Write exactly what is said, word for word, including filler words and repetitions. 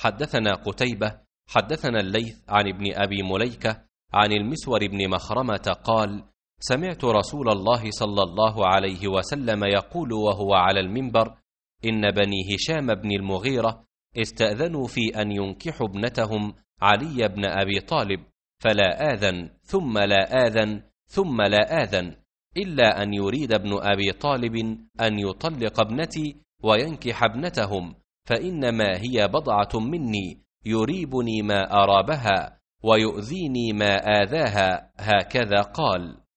حدثنا قتيبة حدثنا الليث عن ابن أبي مليكة عن المسور بن مخرمة قال: سمعت رسول الله صلى الله عليه وسلم يقول وهو على المنبر: إن بني هشام بن المغيرة استأذنوا في أن ينكحوا ابنتهم علي بن أبي طالب، فلا آذن ثم لا آذن ثم لا آذن، إلا أن يريد ابن أبي طالب أن يطلق ابنتي وينكح ابنتهم، فإنما هي بضعة مني يريبني ما أرابها ويؤذيني ما آذاها، هكذا قال.